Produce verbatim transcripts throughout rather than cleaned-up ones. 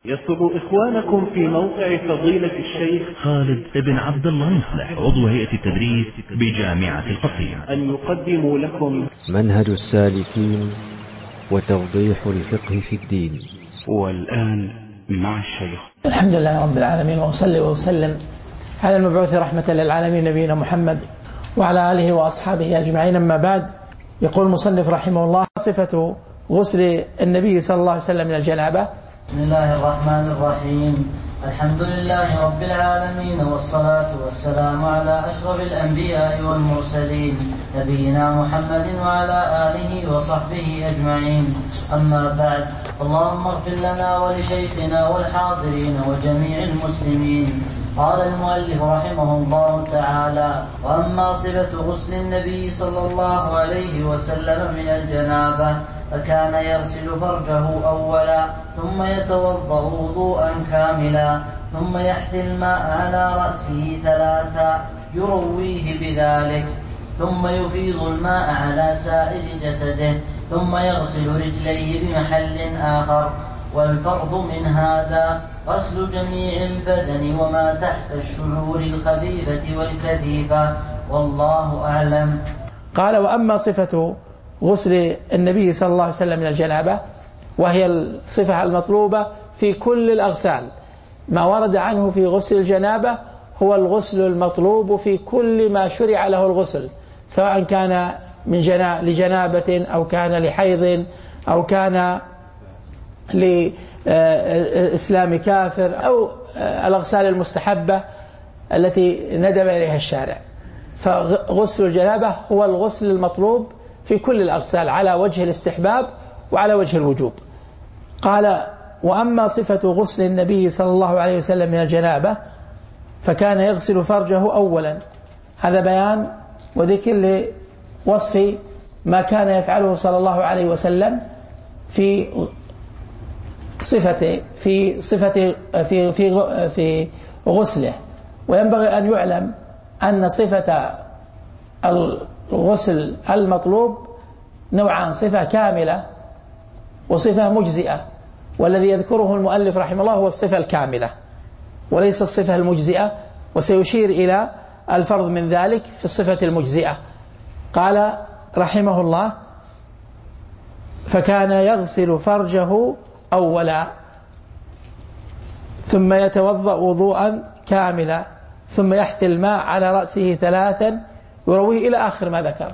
يسر إخوانكم في موقع فضيلة الشيخ خالد بن عبد الله مصلح عضو هيئة التدريس بجامعة القصيم أن يقدموا لكم منهج السالكين وتوضيح الفقه في الدين. والآن مع الشيخ. الحمد لله رب العالمين، وأصلي وأسلم على المبعوث رحمة للعالمين نبينا محمد وعلى آله وأصحابه أجمعين. أما بعد، يقول المصنف رحمه الله: صفة غسل النبي صلى الله عليه وسلم من الجنابة. بسم الله الرحمن الرحيم. الحمد لله رب العالمين، والصلاة والسلام على أشرف الأنبياء والمرسلين نبينا محمد وعلى آله وصحبه أجمعين. أما بعد، اللهم اغفر لنا ولشيخنا والحاضرين وجميع المسلمين. قال المؤلف رحمه الله تعالى: وأما صفة غسل النبي صلى الله عليه وسلم من الجنابة فكان يغسل فرجه أولا، ثم يتوضأ وضوءا كاملا، ثم يحثي الماء على رأسه ثلاثا يرويه بذلك، ثم يفيض الماء على سائر جسده، ثم يغسل رجليه بمحل آخر. والفرض من هذا غسل جميع البدن وما تحت الشعور الخفيفة والكثيفة، والله أعلم. قال: وأما صفة غسل النبي صلى الله عليه وسلم من الجنابة، وهي الصفة المطلوبة في كل الأغسال. ما ورد عنه في غسل الجنابة هو الغسل المطلوب في كل ما شرع له الغسل، سواء كان من جنا... لجنابة أو كان لحيض أو كان لإسلام كافر أو الأغسال المستحبة التي ندب إليها الشارع. فغسل الجنابة هو الغسل المطلوب في كل الأغسال على وجه الاستحباب وعلى وجه الوجوب. قال: وأما صفة غسل النبي صلى الله عليه وسلم من الجنابة فكان يغسل فرجه أولا. هذا بيان وذكر لوصف ما كان يفعله صلى الله عليه وسلم في صفته في صفة في في في غسله. وينبغي أن يعلم أن صفة الغسل المطلوب نوعان: صفة كاملة وصفة مجزئة. والذي يذكره المؤلف رحمه الله هو الصفة الكاملة وليس الصفة المجزئة، وسيشير إلى الفرض من ذلك في الصفة المجزئة. قال رحمه الله: فكان يغسل فرجه أولا، ثم يتوضأ وضوءا كاملا، ثم يحثي الماء على رأسه ثلاثا يرويه إلى آخر ما ذكر.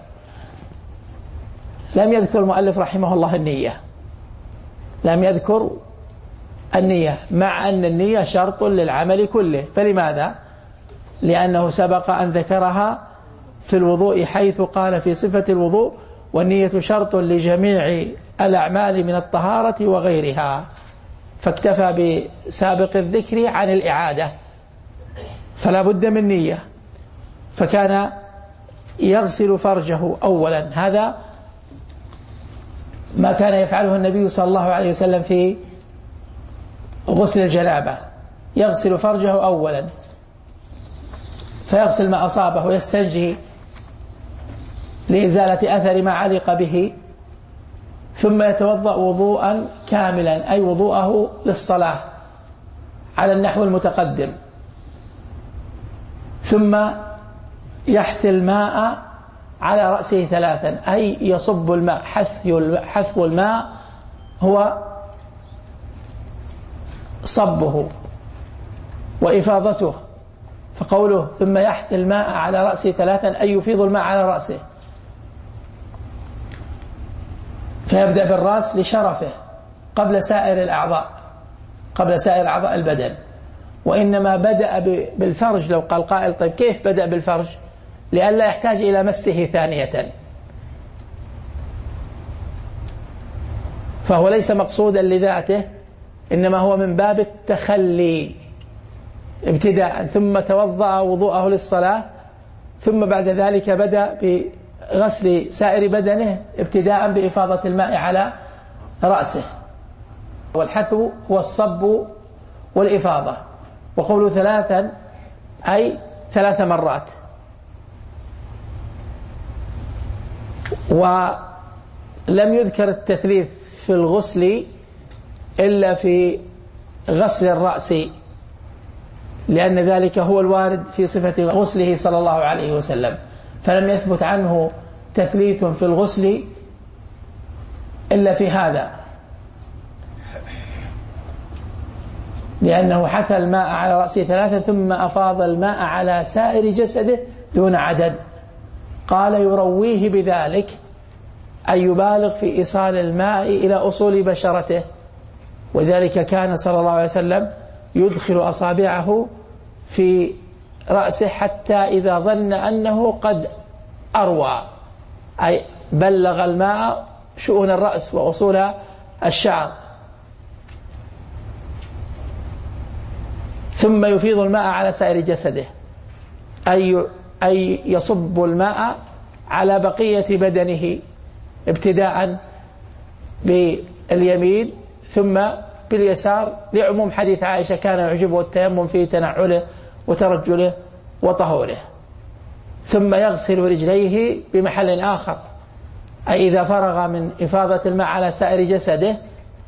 لم يذكر المؤلف رحمه الله النية، لم يذكر النية، مع أن النية شرط للعمل كله. فلماذا؟ لأنه سبق أن ذكرها في الوضوء، حيث قال في صفة الوضوء: والنية شرط لجميع الأعمال من الطهارة وغيرها. فاكتفى بسابق الذكر عن الإعادة، فلا بد من نية. فكان يغسل فرجه أولا، هذا ما كان يفعله النبي صلى الله عليه وسلم في غسل الجنابة. يغسل فرجه أولا، فيغسل ما أصابه ويستنجي لإزالة أثر ما علق به، ثم يتوضأ وضوءا كاملا، أي وضوءه للصلاة على النحو المتقدم، ثم يحثي الماء على رأسه ثلاثا، أي يصب الماء. حثو الماء هو صبه وإفاضته، فقوله ثم يحثي الماء على رأسه ثلاثا أي يفيض الماء على رأسه. فيبدأ بالرأس لشرفه قبل سائر الأعضاء، قبل سائر أعضاء البدن. وإنما بدأ بالفرج. لو قال قائل: طيب كيف بدأ بالفرج؟ لئلا يحتاج إلى مسه ثانية. فهو ليس مقصودا لذاته، إنما هو من باب التخلي ابتداء، ثم توضأ وضوءه للصلاة، ثم بعد ذلك بدأ بغسل سائر بدنه ابتداء بإفاضة الماء على رأسه. والحثو هو الصب والإفاضة. وقوله ثلاثا أي ثلاث مرات. ولم يذكر التثليث في الغسل إلا في غسل الرأس، لأن ذلك هو الوارد في صفة غسله صلى الله عليه وسلم، فلم يثبت عنه تثليث في الغسل إلا في هذا، لأنه حث الماء على رأسه ثلاثة ثم أفاض الماء على سائر جسده دون عدد. قال يرويه بذلك أن يبالغ في إيصال الماء إلى أصول بشرته، وذلك كان صلى الله عليه وسلم يدخل أصابعه في رأسه حتى إذا ظن أنه قد أروى، أي بلغ الماء شؤون الرأس وأصول الشعر، ثم يفيض الماء على سائر جسده، أي أي يصب الماء على بقية بدنه ابتداء باليمين ثم باليسار، لعموم حديث عائشة كان يعجبه التيمم في تنعله وترجله وطهوره. ثم يغسل رجليه بمحل آخر، أي إذا فرغ من إفاضة الماء على سائر جسده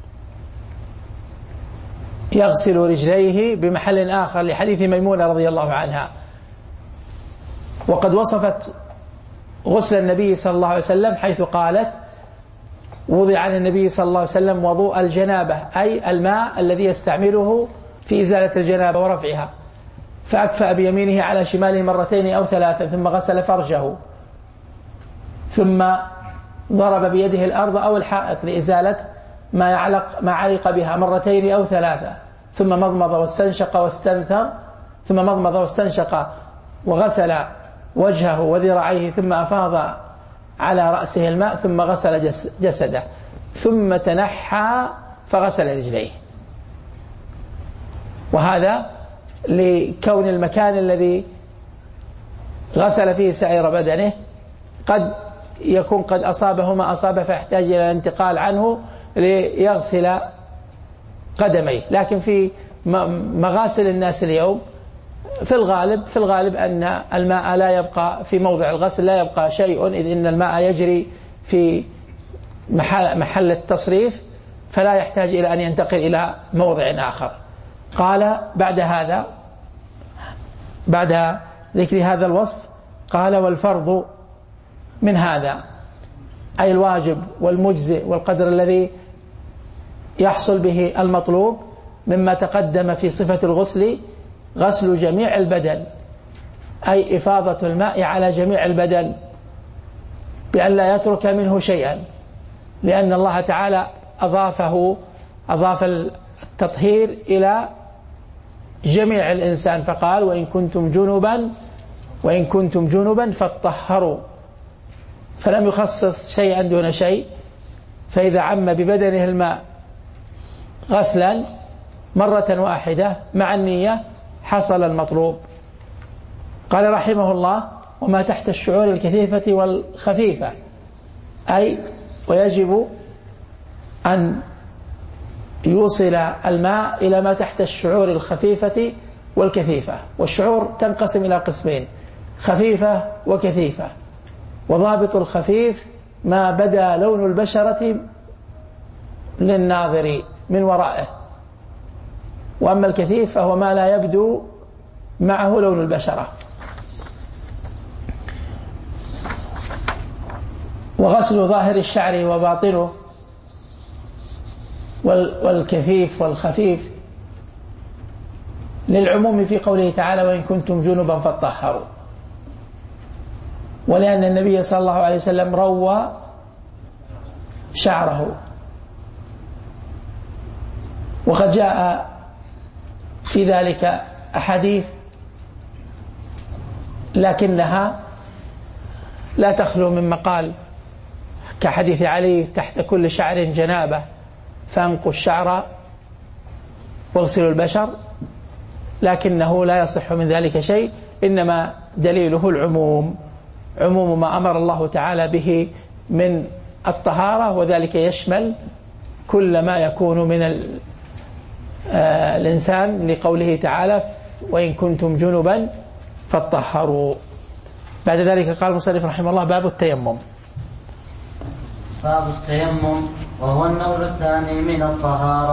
يغسل رجليه بمحل آخر، لحديث ميمونة رضي الله عنها. وقد وصفت غسل النبي صلى الله عليه وسلم حيث قالت وضع عن النبي صلى الله عليه وسلم وضوء الجنابة، أي الماء الذي يستعمله في إزالة الجنابة ورفعها، فأكفأ بيمينه على شماله مرتين أو ثلاثة ثم غسل فرجه، ثم ضرب بيده الأرض أو الحائط لإزالة ما يعلق ما علق بها مرتين أو ثلاثة، ثم مضمض واستنشق واستنثر، ثم مضمض واستنشق وغسل وجهه وذراعيه، ثم أفاض على رأسه الماء، ثم غسل جسده، ثم تنحى فغسل رجليه. وهذا لكون المكان الذي غسل فيه سائر بدنه قد يكون قد أصابه ما أصابه فيحتاج إلى الانتقال عنه ليغسل قدميه. لكن في مغاسل الناس اليوم في الغالب في الغالب أن الماء لا يبقى في موضع الغسل، لا يبقى شيء، إذ إن الماء يجري في محل التصريف فلا يحتاج إلى أن ينتقل إلى موضع آخر. قال بعد هذا بعد ذكر هذا الوصف قال والفرض من هذا، أي الواجب والمجزئ والقدر الذي يحصل به المطلوب مما تقدم في صفة الغسل، غسل جميع البدن، أي إفاضة الماء على جميع البدن بأن لا يترك منه شيئا، لأن الله تعالى أضافه أضاف التطهير إلى جميع الإنسان، فقال وإن كنتم جنبا وإن كنتم جنبا فاطهروا، فلم يخصص شيئا دون شيء، فإذا عم ببدنه الماء غسلا مرة واحدة مع النية حصل المطلوب. قال رحمه الله وما تحت الشعور الكثيفة والخفيفة، أي ويجب أن يوصل الماء إلى ما تحت الشعور الخفيفة والكثيفة. والشعور تنقسم إلى قسمين، خفيفة وكثيفة، وضابط الخفيف ما بدا لون البشرة للناظر من ورائه، وأما الكثيف فهو ما لا يبدو معه لون البشرة. وغسل ظاهر الشعر وباطنه والكثيف والخفيف للعموم في قوله تعالى وإن كنتم جنبا فاطهروا، ولأن النبي صلى الله عليه وسلم روى شعره. وقد جاء في ذلك أحاديث لكنها لا تخلو من مقال، كحديث علي تحت كل شعر جنابة فانقوا الشعر واغسلوا البشر، لكنه لا يصح من ذلك شيء، إنما دليله العموم، عموم ما أمر الله تعالى به من الطهارة، وذلك يشمل كل ما يكون من آه الإنسان، لقوله تعالى وإن كنتم جنبا فاطهروا. بعد ذلك قال المصنف رحمه الله باب التيمم. باب التيمم وهو النوع الثاني من الطهارة،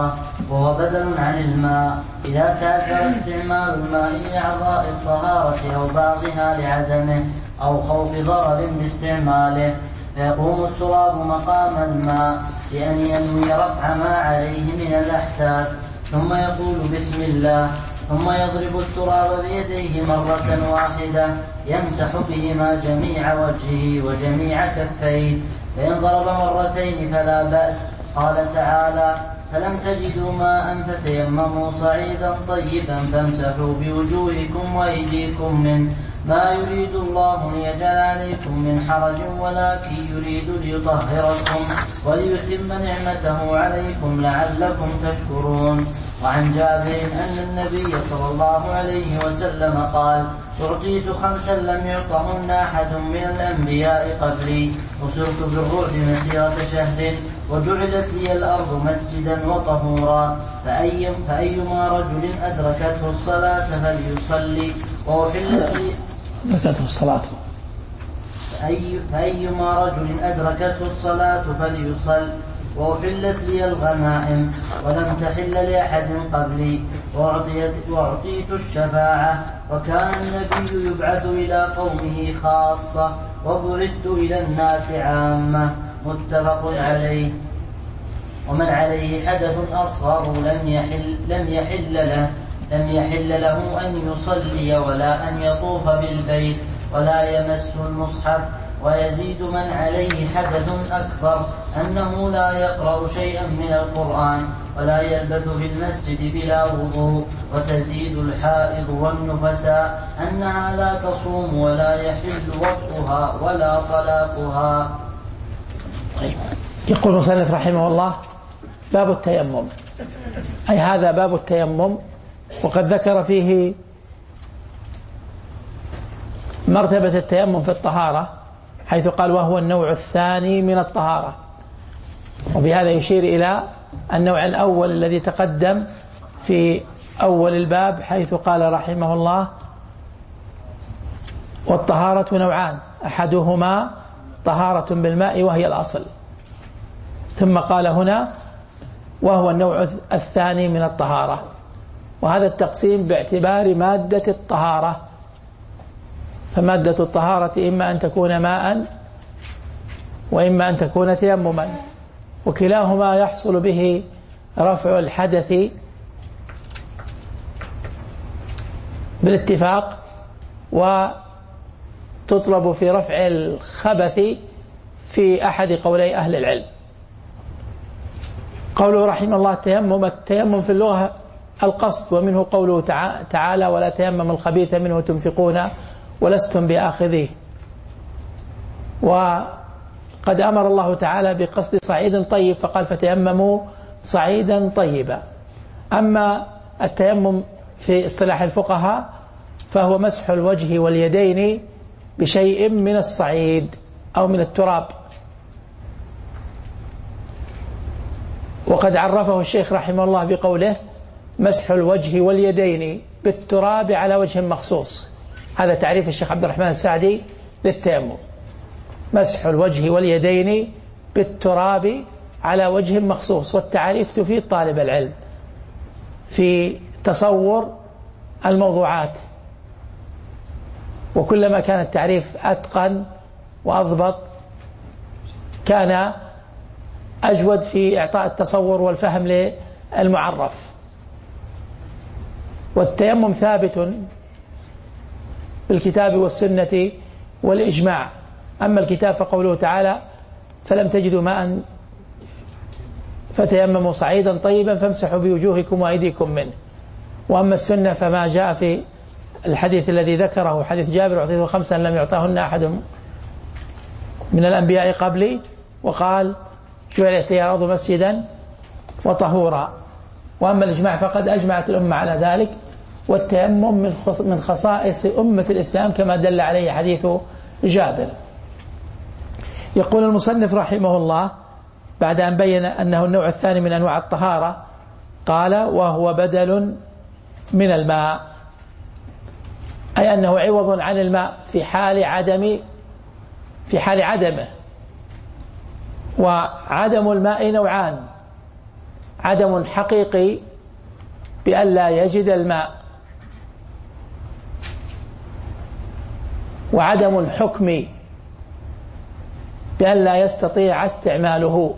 وهو بدل عن الماء إذا تأثر استعمال الماء لأعضاء الطهارة أو بعضها لعدمه أو خوف ضرر باستعماله، فيقوم التراب مقام الماء لأن ينوي رفع ما عليه من الأحداث، ثم يقول بسم الله، ثم يضرب التراب بيديه مرة واحدة يمسح بهما جميع وجهه وجميع كفيه، فإن ضرب مرتين فلا بأس. قال تعالى: فلم تجدوا ماء فتيمموا صعيدا طيبا فامسحوا بوجوهكم وأيديكم منه، ما يريد الله ليجعل عليكم من حرج ولكن يريد ليطهركم وليتم نعمته عليكم لعلكم تشكرون. وعن جابر أن النبي صلى الله عليه وسلم قال: أعطيت خمسا لم يعطهن أحد من الأنبياء قبلي، وسرت بالرعب مسيرة شهر، وجعلت لي الأرض مسجدا وطهورا، فأي فأيما رجل أدركته الصلاة فليصلي وأحلت لي أدركته الصلاة فأي فأيما رجل أدركته الصلاة فليصل وأحلت لي الغنائم ولم تحل لأحد قبلي، وأعطيت وأعطيت الشفاعة، وكان النبي يبعث إلى قومه خاصة وبعثت إلى الناس عامة. متفق عليه. ومن عليه حدث أصغر لم يحل لم يحل له لم يحل له أن يصلي ولا أن يطوف بالبيت ولا يمس المصحف. ويزيد من عليه حدث أكبر أنه لا يقرأ شيئا من القرآن ولا يلبث في المسجد بلا وضوء. وتزيد الحائض والنفساء أنها لا تصوم ولا يحل وطئها ولا طلاقها. يقول المصنف رحمه الله: باب التيمم، أي هذا باب التيمم، وقد ذكر فيه مرتبة التيمم في الطهارة، حيث قال: وهو النوع الثاني من الطهارة. وبهذا يشير إلى النوع الأول الذي تقدم في أول الباب، حيث قال رحمه الله: والطهارة نوعان، أحدهما طهارة بالماء وهي الأصل. ثم قال هنا: وهو النوع الثاني من الطهارة. وهذا التقسيم باعتبار مادة الطهارة، فمادة الطهارة إما أن تكون ماء وإما أن تكون تيمما، وكلاهما يحصل به رفع الحدث بالاتفاق، وتطلب في رفع الخبث في أحد قولي أهل العلم. قوله رحمه الله: التيمم، التيمم في اللغة القصد، ومنه قوله تعالى: ولا تيمم الخبيث منه تنفقون ولستم بآخذيه. وقد أمر الله تعالى بقصد صعيد طيب فقال: فتيمموا صعيدا طيبا. أما التيمم في اصطلاح الفقهاء فهو مسح الوجه واليدين بشيء من الصعيد أو من التراب. وقد عرفه الشيخ رحمه الله بقوله: مسح الوجه واليدين بالتراب على وجه مخصوص. هذا تعريف الشيخ عبد الرحمن السعدي للتيمم: مسح الوجه واليدين بالتراب على وجه مخصوص. والتعريف تفيد طالب العلم في تصور الموضوعات، وكلما كان التعريف أتقن وأضبط كان أجود في إعطاء التصور والفهم للمعرف. والتيمم ثابت بالكتاب والسنة والإجماع. أما الكتاب فقوله تعالى: فلم تجدوا ماء فتيمموا صعيدا طيبا فامسحوا بوجوهكم وأيديكم منه. وأما السنة فما جاء في الحديث الذي ذكره، حديث جابر: أعطيته خمسا لم يعطهن أحد من الأنبياء قبلي، وقال: جعلت لي الأرض مسجدا وطهورا. وأما الإجماع فقد أجمعت الأمة على ذلك، والتيمم من خصائص أمة الإسلام كما دل عليه حديث جابر. يقول المصنف رحمه الله بعد أن بين أنه النوع الثاني من أنواع الطهارة، قال: وهو بدل من الماء، أي أنه عوض عن الماء في حال عدم في حال عدمه. وعدم الماء نوعان: عدم حقيقي بأن لا يجد الماء، وعدم حكمي بأن لا يستطيع استعماله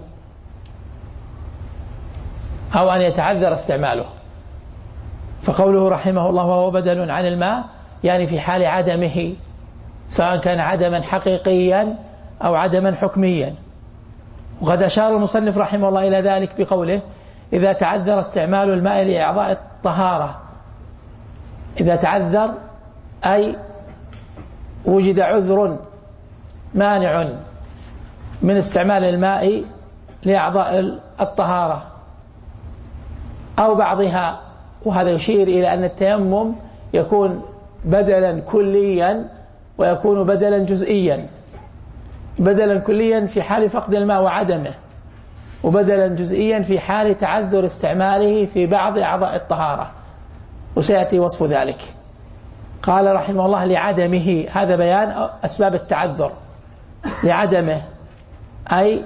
أو أن يتعذر استعماله. فقوله رحمه الله وهو بدل عن الماء يعني في حال عدمه، سواء كان عدما حقيقيا أو عدما حكميا. وقد أشار المصنف رحمه الله إلى ذلك بقوله إذا تعذر استعمال الماء لإعضاء الطهارة. إذا تعذر أي وجد عذر مانع من استعمال الماء لأعضاء الطهارة أو بعضها. وهذا يشير إلى أن التيمم يكون بدلا كليا ويكون بدلا جزئيا. بدلا كليا في حال فقد الماء وعدمه، وبدلا جزئيا في حال تعذر استعماله في بعض أعضاء الطهارة، وسيأتي وصف ذلك. قال رحمه الله لعدمه، هذا بيان أسباب التعذر. لعدمه أي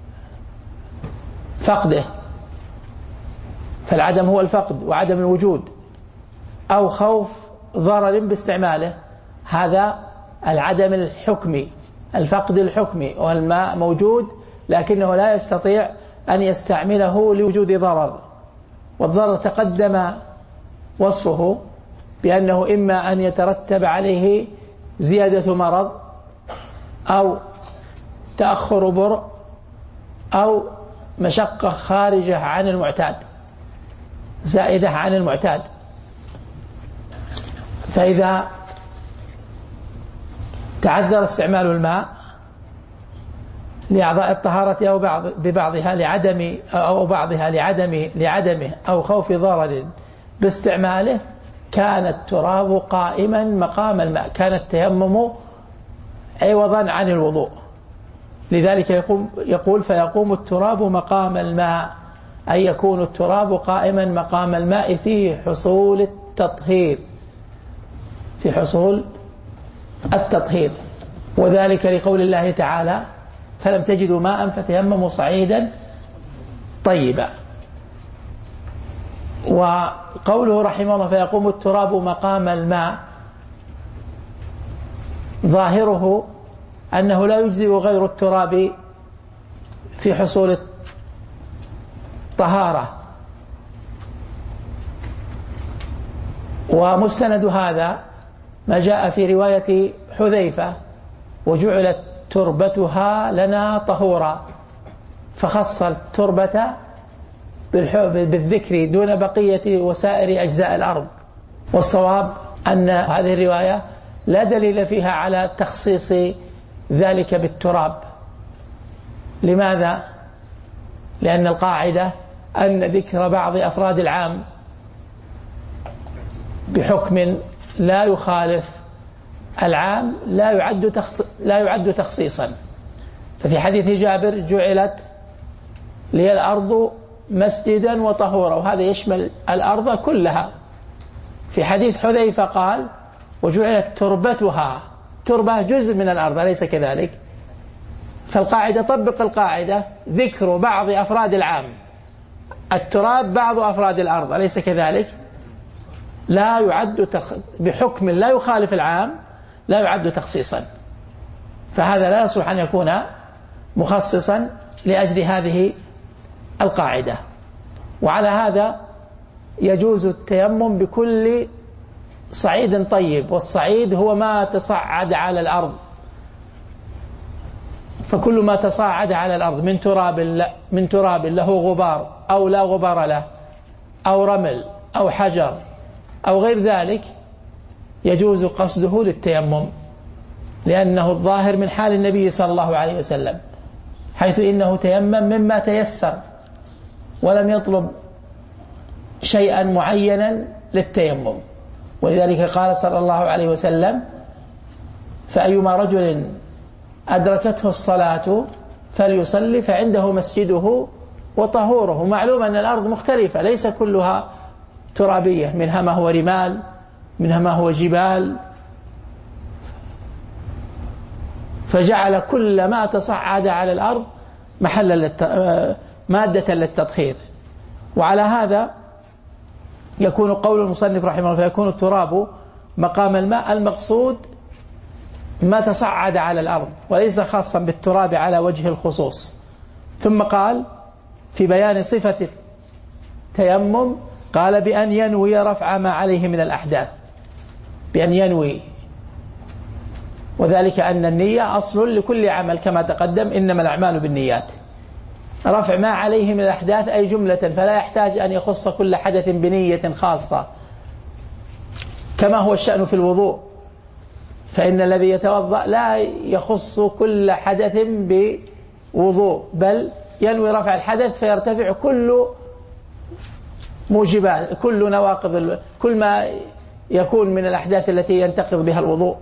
فقده، فالعدم هو الفقد وعدم الوجود، أو خوف ضرر باستعماله، هذا العدم الحكمي، الفقد الحكمي، والماء موجود لكنه لا يستطيع أن يستعمله لوجود ضرر. والضرر تقدم وصفه بأنه إما أن يترتب عليه زيادة مرض أو تأخر برء أو مشقة خارجة عن المعتاد، زائدة عن المعتاد. فإذا تعذر استعمال الماء لأعضاء الطهارة أو بعض ببعضها لعدم أو بعضها لعدم لعدمه أو خوف ضرر باستعماله، كان التراب قائما مقام الماء، كان التيمم عوضا عن الوضوء. لذلك يقوم يقول فيقوم التراب مقام الماء، أي يكون التراب قائما مقام الماء في حصول التطهير، في حصول التطهير. وذلك لقول الله تعالى فلم تجدوا ماء فتيمموا صعيدا طيبا. وقوله رحمه الله فيقوم التراب مقام الماء، ظاهره أنه لا يجزئ غير التراب في حصول الطهارة. ومستند هذا ما جاء في رواية حذيفة وجعلت تربتها لنا طهورا، فخص التربة بالذكر دون بقية وسائر أجزاء الأرض. والصواب أن هذه الرواية لا دليل فيها على تخصيص ذلك بالتراب. لماذا؟ لأن القاعدة أن ذكر بعض أفراد العام بحكم لا يخالف العام لا يعد تخص... لا يعد تخصيصا. ففي حديث جابر جعلت لي الأرض مسجدا وطهورا، وهذا يشمل الأرض كلها. في حديث حذيفة قال وجعلت تربتها، تربة جزء من الأرض، أليس كذلك؟ فالقاعدة طبق القاعدة ذكر بعض أفراد العام، التراب بعض أفراد الأرض، أليس كذلك؟ لا يعد تخ... بحكم لا يخالف العام لا يعد تخصيصا، فهذا لا يصلح أن يكون مخصصا لأجل هذه القاعدة. وعلى هذا يجوز التيمم بكل صعيد طيب، والصعيد هو ما تصعد على الأرض، فكل ما تصاعد على الأرض من تراب من تراب له غبار أو لا غبار له أو رمل أو حجر أو غير ذلك يجوز قصده للتيمم، لأنه الظاهر من حال النبي صلى الله عليه وسلم، حيث إنه تيمم مما تيسر ولم يطلب شيئا معينا للتيمم. ولذلك قال صلى الله عليه وسلم فأيما رجل أدركته الصلاة فليصلي فعنده مسجده وطهوره. معلوم أن الأرض مختلفة، ليس كلها ترابية، منها ما هو رمال، منها ما هو جبال، فجعل كل ما تصعد على الأرض محلا للت... مادة للتطهير. وعلى هذا يكون قول المصنف رحمه الله فيكون التراب مقام الماء، المقصود ما تصعد على الأرض وليس خاصا بالتراب على وجه الخصوص. ثم قال في بيان صفة التيمم قال بأن ينوي رفع ما عليه من الأحداث، بأن ينوي، وذلك أن النية أصل لكل عمل كما تقدم، إنما الأعمال بالنيات. رفع ما عليه من الأحداث أي جملة، فلا يحتاج أن يخص كل حدث بنية خاصة، كما هو الشأن في الوضوء، فإن الذي يتوضأ لا يخص كل حدث بوضوء، بل ينوي رفع الحدث فيرتفع كل موجبات، كل نواقض، كل ما يكون من الأحداث التي ينتقض بها الوضوء.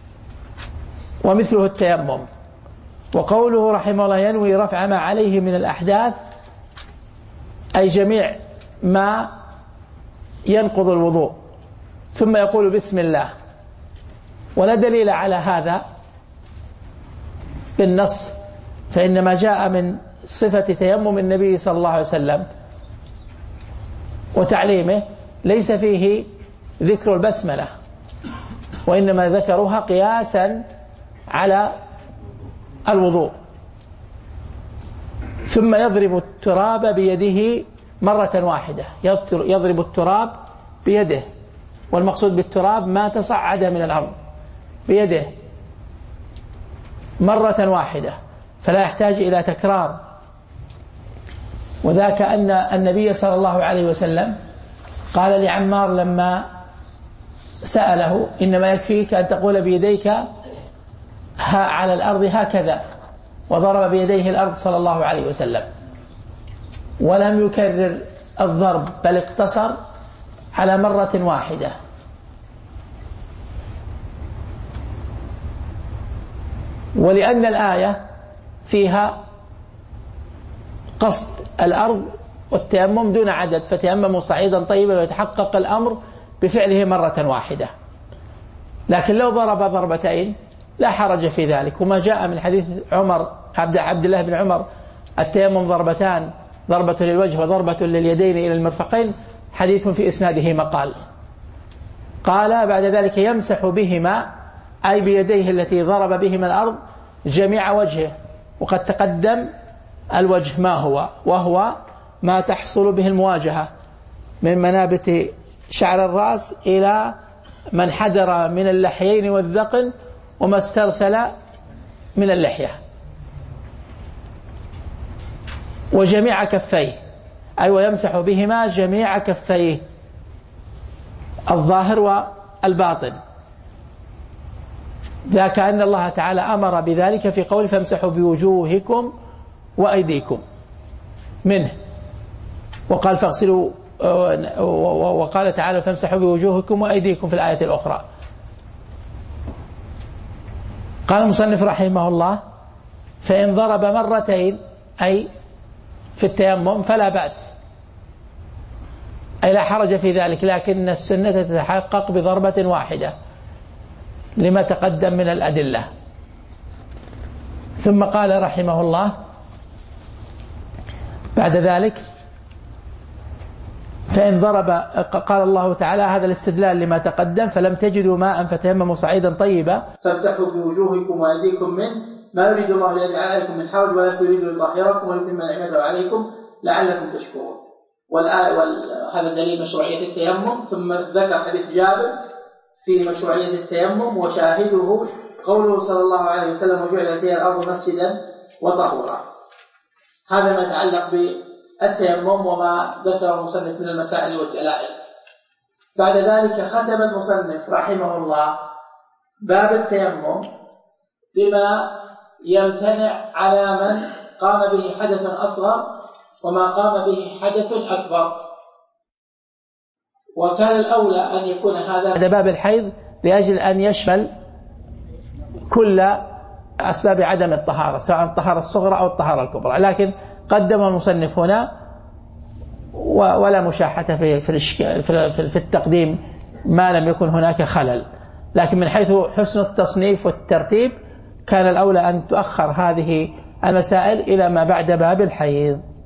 ومثله التيمم. وقوله رحمه الله ينوي رفع ما عليه من الأحداث أي جميع ما ينقض الوضوء، ثم يقول بسم الله. ولا دليل على هذا بالنص، فإن ما جاء من صفة تيمم النبي صلى الله عليه وسلم وتعليمه ليس فيه ذكر البسملة، وإنما ذكرها قياسا على الوضوء. ثم يضرب التراب بيده مرة واحدة، يضرب التراب بيده، والمقصود بالتراب ما تصعد من الأرض، بيده مرة واحدة، فلا يحتاج إلى تكرار. وذاك أن النبي صلى الله عليه وسلم قال لعمار لما سأله إنما يكفيك أن تقول بيديك ها على الأرض هكذا، وضرب بيديه الأرض صلى الله عليه وسلم، ولم يكرر الضرب بل اقتصر على مرة واحدة. ولأن الآية فيها قصد الأرض والتيمم دون عدد، فتيمموا صعيدا طيبا، ويتحقق الأمر بفعله مرة واحدة. لكن لو ضرب ضربتين لا حرج في ذلك. وما جاء من حديث عمر عبد الله بن عمر التيمم ضربتان، ضربة للوجه وضربة لليدين إلى المرفقين، حديث في إسناده مقال. قال بعد ذلك يمسح بهما أي بيديه التي ضرب بهما الأرض جميع وجهه. وقد تقدم الوجه ما هو، وهو ما تحصل به المواجهة من منابت شعر الرأس إلى من حدر من اللحيين والذقن وما استرسل من اللحية، وجميع كفيه، أي ويمسح بهما جميع كفيه الظاهر والباطن. ذاك أن الله تعالى أمر بذلك في قول فامسحوا بوجوهكم وأيديكم منه، وقال فاغسلوا، وقال تعالى فامسحوا بوجوهكم وأيديكم في الآية الأخرى. قال المصنف رحمه الله فإن ضرب مرتين أي في التيمم فلا بأس، أي لا حرج في ذلك، لكن السنة تتحقق بضربة واحدة لما تقدم من الأدلة. ثم قال رحمه الله بعد ذلك فإن ضرب، قال الله تعالى هذا الاستدلال لما تقدم، فلم تجدوا ماء فتيمموا صعيدا طيبا فامسحوا بوجوهكم وأيديكم منه ما يريد الله ليجعل عليكم من حرج ولا تريد ليطهركم ويتم نعمته عليكم لعلكم تشكرون. والآية وهذا دليل مشروعية التيمم. ثم ذكر حديث جابر في مشروعية التيمم، وشاهده قوله صلى الله عليه وسلم وجعلت لي الأرض مسجدا وطهورا. هذا ما يتعلق بالتيمم وما ذكر المصنف من المسائل والدلائل. بعد ذلك ختم المصنف رحمه الله باب التيمم بما يمتنع على من قام به حدث أصغر وما قام به حدث أكبر. وكان الأولى أن يكون هذا باب الحيض لأجل أن يشمل كل أسباب عدم الطهارة، سواء الطهارة الصغرى أو الطهارة الكبرى، لكن قدم المصنف هنا ولا مشاحة في في التقديم ما لم يكن هناك خلل. لكن من حيث حسن التصنيف والترتيب كان الأولى أن تؤخر هذه المسائل إلى ما بعد باب الحيض.